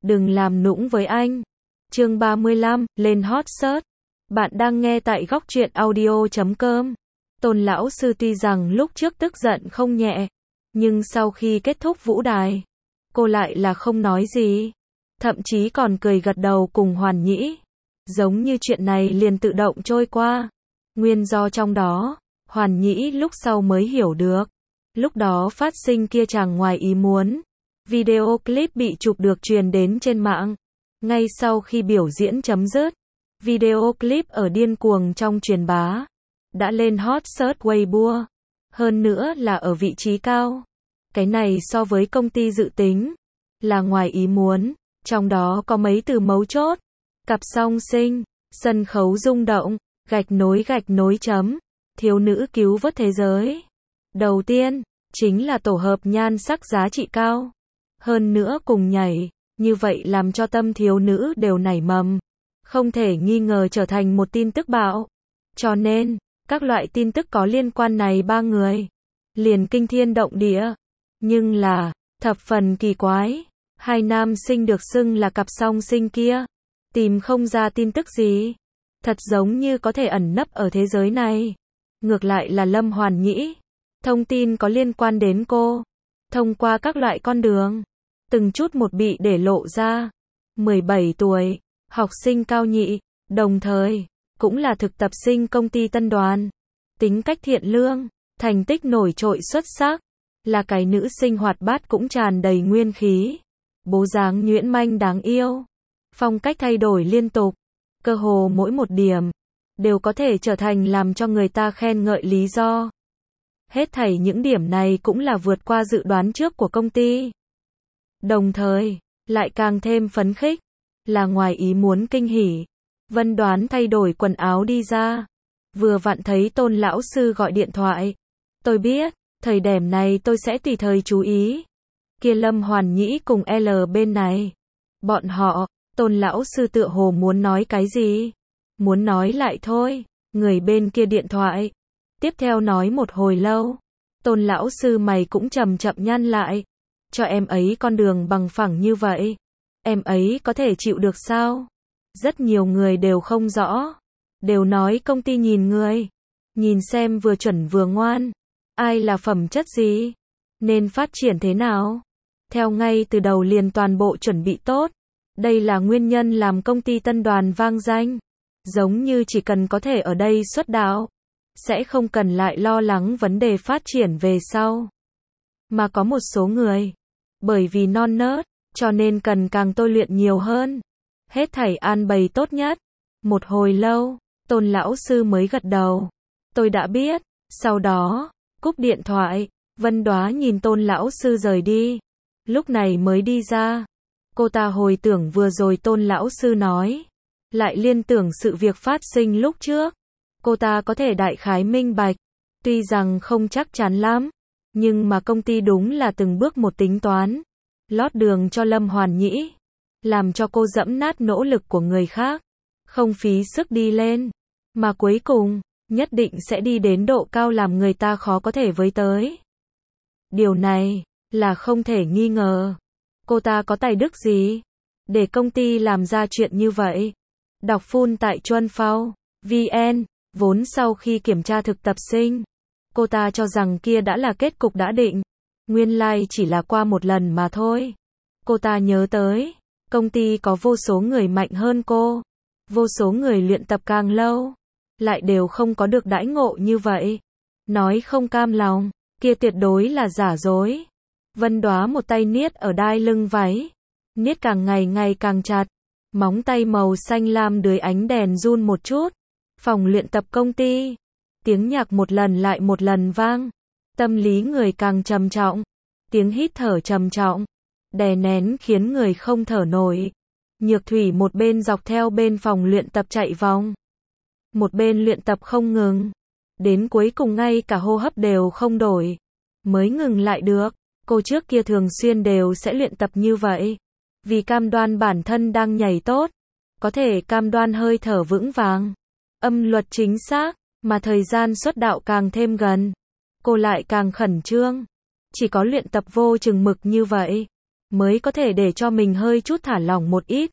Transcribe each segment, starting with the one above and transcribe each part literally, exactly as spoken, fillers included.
đừng làm nũng với anh. Chương ba mươi lăm, lên hot search. Bạn đang nghe tại góc truyện audio chấm com. Tôn lão sư tuy rằng lúc trước tức giận không nhẹ, nhưng sau khi kết thúc vũ đài, cô lại là không nói gì, thậm chí còn cười gật đầu cùng Hoàn Nhĩ, giống như chuyện này liền tự động trôi qua. Nguyên do trong đó, Hoàn Nhĩ lúc sau mới hiểu được. Lúc đó phát sinh kia chàng ngoài ý muốn, video clip bị chụp được truyền đến trên mạng. Ngay sau khi biểu diễn chấm dứt, video clip ở điên cuồng trong truyền bá, đã lên hot search Weibo, hơn nữa là ở vị trí cao. Cái này so với công ty dự tính là ngoài ý muốn, trong đó có mấy từ mấu chốt: cặp song sinh, sân khấu rung động, gạch nối gạch nối chấm, thiếu nữ cứu vớt thế giới. Đầu tiên, chính là tổ hợp nhan sắc giá trị cao, hơn nữa cùng nhảy, như vậy làm cho tâm thiếu nữ đều nảy mầm, không thể nghi ngờ trở thành một tin tức bạo. Cho nên, các loại tin tức có liên quan này ba người, liền kinh thiên động địa. Nhưng là, thập phần kỳ quái, hai nam sinh được xưng là cặp song sinh kia, tìm không ra tin tức gì. Thật giống như có thể ẩn nấp ở thế giới này. Ngược lại là Lâm Hoàn Nhĩ, thông tin có liên quan đến cô, thông qua các loại con đường, từng chút một bị để lộ ra. mười bảy tuổi, học sinh cao nhị, đồng thời, cũng là thực tập sinh công ty Tân Đoàn. Tính cách thiện lương, thành tích nổi trội xuất sắc, là cái nữ sinh hoạt bát cũng tràn đầy nguyên khí. Bố dáng nhuyễn manh đáng yêu, phong cách thay đổi liên tục, cơ hồ mỗi một điểm đều có thể trở thành làm cho người ta khen ngợi lý do. Hết thảy những điểm này cũng là vượt qua dự đoán trước của công ty. Đồng thời, lại càng thêm phấn khích, là ngoài ý muốn kinh hỉ. Vân Đoán thay đổi quần áo đi ra, vừa vặn thấy Tôn lão sư gọi điện thoại. Tôi biết, thời điểm này tôi sẽ tùy thời chú ý. Kia Lâm Hoàn Nhĩ cùng L bên này, bọn họ, Tôn lão sư tựa hồ muốn nói cái gì, muốn nói lại thôi. Người bên kia điện thoại tiếp theo nói một hồi lâu, Tôn lão sư mày cũng chậm chậm nhăn lại. Cho em ấy con đường bằng phẳng như vậy, em ấy có thể chịu được sao? Rất nhiều người đều không rõ, đều nói công ty nhìn người, nhìn xem vừa chuẩn vừa ngoan, ai là phẩm chất gì, nên phát triển thế nào. Theo ngay từ đầu liền toàn bộ chuẩn bị tốt. Đây là nguyên nhân làm công ty Tân Đoàn vang danh. Giống như chỉ cần có thể ở đây xuất đạo, sẽ không cần lại lo lắng vấn đề phát triển về sau. Mà có một số người, bởi vì non nớt, cho nên cần càng tôi luyện nhiều hơn. Hết thảy an bày tốt nhất. Một hồi lâu, Tôn lão sư mới gật đầu. Tôi đã biết. Sau đó, cúp điện thoại, Vân Đoá nhìn Tôn lão sư rời đi. Lúc này mới đi ra. Cô ta hồi tưởng vừa rồi Tôn lão sư nói, lại liên tưởng sự việc phát sinh lúc trước. Cô ta có thể đại khái minh bạch, tuy rằng không chắc chắn lắm, nhưng mà công ty đúng là từng bước một tính toán, lót đường cho Lâm Hoàn Nhĩ, làm cho cô dẫm nát nỗ lực của người khác, không phí sức đi lên, mà cuối cùng, nhất định sẽ đi đến độ cao làm người ta khó có thể với tới. Điều này, là không thể nghi ngờ. Cô ta có tài đức gì để công ty làm ra chuyện như vậy? Đọc full tại Chuân Phao vê en, vốn sau khi kiểm tra thực tập sinh, cô ta cho rằng kia đã là kết cục đã định. Nguyên lai like chỉ là qua một lần mà thôi. Cô ta nhớ tới, công ty có vô số người mạnh hơn cô, vô số người luyện tập càng lâu, lại đều không có được đãi ngộ như vậy. Nói không cam lòng, kia tuyệt đối là giả dối. Vân Đoá một tay niết ở đai lưng váy, niết càng ngày ngày càng chặt, móng tay màu xanh lam dưới ánh đèn run một chút. Phòng luyện tập công ty, tiếng nhạc một lần lại một lần vang, tâm lý người càng trầm trọng, tiếng hít thở trầm trọng, đè nén khiến người không thở nổi. Nhược Thủy một bên dọc theo bên phòng luyện tập chạy vòng, một bên luyện tập không ngừng, đến cuối cùng ngay cả hô hấp đều không đổi, mới ngừng lại được. Cô trước kia thường xuyên đều sẽ luyện tập như vậy, vì cam đoan bản thân đang nhảy tốt, có thể cam đoan hơi thở vững vàng, âm luật chính xác, mà thời gian xuất đạo càng thêm gần, cô lại càng khẩn trương. Chỉ có luyện tập vô chừng mực như vậy, mới có thể để cho mình hơi chút thả lỏng một ít.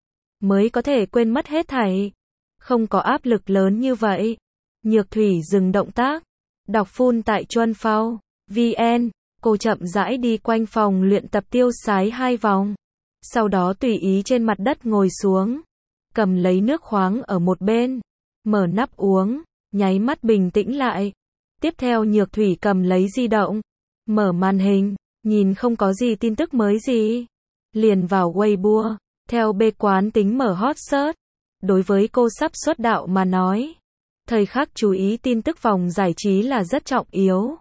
Mới có thể quên mất hết thảy. Không có áp lực lớn như vậy. Nhược Thủy dừng động tác. Đọc phun tại Chuân Phao. vn. Cô chậm rãi đi quanh phòng luyện tập tiêu sái hai vòng. Sau đó tùy ý trên mặt đất ngồi xuống. Cầm lấy nước khoáng ở một bên. Mở nắp uống. Nháy mắt bình tĩnh lại. Tiếp theo Nhược Thủy cầm lấy di động. Mở màn hình. Nhìn không có gì tin tức mới gì. Liền vào Weibo. Theo bê quán tính mở hot search. Đối với cô sắp xuất đạo mà nói. Thời khắc chú ý tin tức vòng giải trí là rất trọng yếu.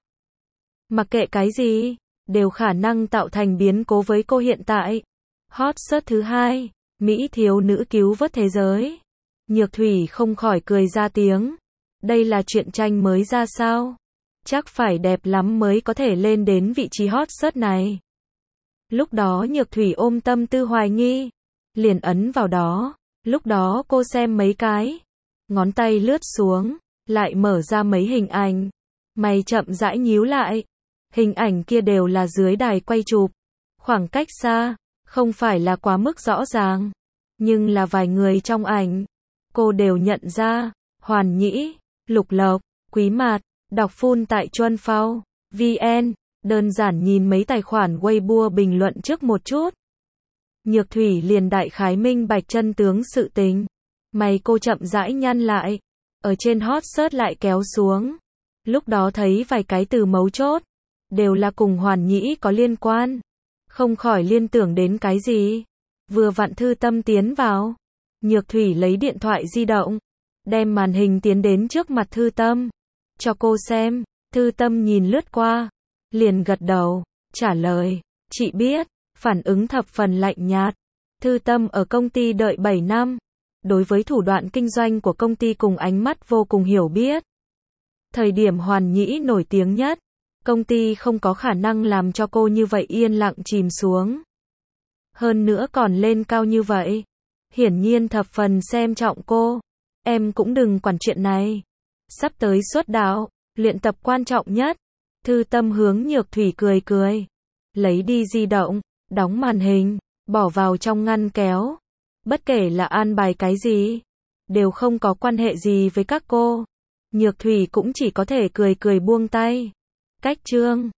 Mặc kệ cái gì, đều khả năng tạo thành biến cố với cô hiện tại. Hot search thứ hai. Mỹ thiếu nữ cứu vớt thế giới. Nhược Thủy không khỏi cười ra tiếng. Đây là truyện tranh mới ra sao? Chắc phải đẹp lắm mới có thể lên đến vị trí hot search này. Lúc đó Nhược Thủy ôm tâm tư hoài nghi. Liền ấn vào đó. Lúc đó cô xem mấy cái. Ngón tay lướt xuống. Lại mở ra mấy hình ảnh. Mày chậm rãi nhíu lại. Hình ảnh kia đều là dưới đài quay chụp. Khoảng cách xa. Không phải là quá mức rõ ràng. Nhưng là vài người trong ảnh. Cô đều nhận ra. Hoàn Nhĩ, Lục Lộc, Quý Mạt. Đọc phun tại Chuân Phao. vn. Đơn giản nhìn mấy tài khoản Weibo bình luận trước một chút. Nhược Thủy liền đại khái minh bạch chân tướng sự tình. Mày cô chậm rãi nhăn lại. Ở trên hot search lại kéo xuống. Lúc đó thấy vài cái từ mấu chốt. Đều là cùng Hoàn Nhĩ có liên quan. Không khỏi liên tưởng đến cái gì. Vừa vặn Thư Tâm tiến vào. Nhược Thủy lấy điện thoại di động. Đem màn hình tiến đến trước mặt Thư Tâm. Cho cô xem. Thư Tâm nhìn lướt qua. Liền gật đầu. Trả lời. Chị biết. Phản ứng thập phần lạnh nhạt. Thư Tâm ở công ty đợi bảy năm. Đối với thủ đoạn kinh doanh của công ty cùng ánh mắt vô cùng hiểu biết. Thời điểm Hoàn Nhĩ nổi tiếng nhất. Công ty không có khả năng làm cho cô như vậy yên lặng chìm xuống. Hơn nữa còn lên cao như vậy. Hiển nhiên thập phần xem trọng cô. Em cũng đừng quản chuyện này. Sắp tới xuất đạo, luyện tập quan trọng nhất. Thư Tâm hướng Nhược Thủy cười cười. Lấy đi di động, đóng màn hình, bỏ vào trong ngăn kéo. Bất kể là an bài cái gì, đều không có quan hệ gì với các cô. Nhược Thủy cũng chỉ có thể cười cười buông tay. Cách chương